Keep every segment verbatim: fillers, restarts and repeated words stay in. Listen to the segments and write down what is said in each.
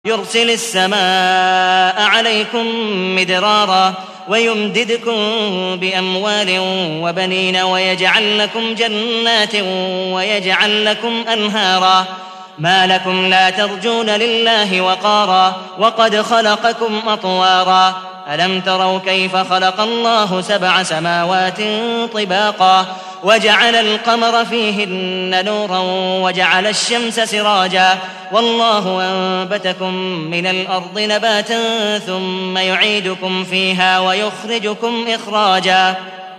يرسل السماء عليكم مدرارا ويمددكم بأموال وبنين ويجعل لكم جنات ويجعل لكم أنهارا ما لكم لا ترجون لله وقارا وقد خلقكم أطوارا ألم تروا كيف خلق الله سبع سماوات طباقا وجعل القمر فيهن نورا وجعل الشمس سراجا والله أنبتكم من الأرض نباتا ثم يعيدكم فيها ويخرجكم إخراجا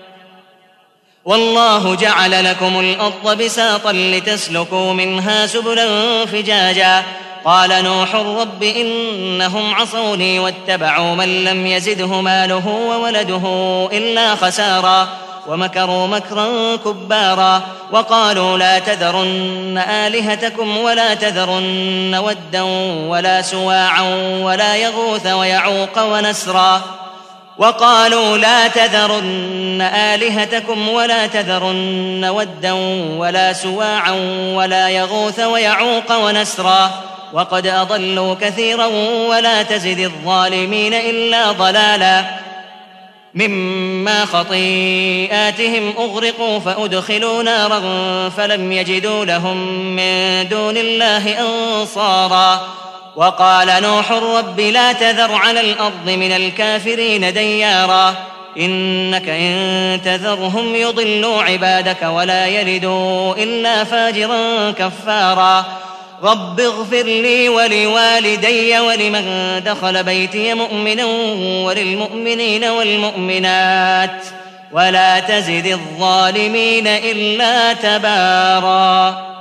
والله جعل لكم الأرض بساطا لتسلكوا منها سبلا فجاجا قال نوح رب إنهم عصوني واتبعوا من لم يزده ماله وولده إلا خسارا ومكروا مكرا كبارا وقالوا لا تذرن آلهتكم ولا تذرن ودا ولا سواعا ولا يغوث ويعوق ونسرا وقالوا لا تذرن آلهتكم ولا تذرن ودا ولا سواعا ولا يغوث ويعوق ونسرا وقد أضلوا كثيرا ولا تزد الظالمين إلا ضلالا مما خطيئاتهم أغرقوا فأدخلوا نارا فلم يجدوا لهم من دون الله أنصارا وقال نوح رب لا تذر على الأرض من الكافرين ديارا إنك إن تذرهم يضلوا عبادك ولا يلدوا إلا فاجرا كفارا رب اغفر لي ولوالدي ولمن دخل بيتي مؤمنا وللمؤمنين والمؤمنات ولا تزد الظالمين إلا تبارا.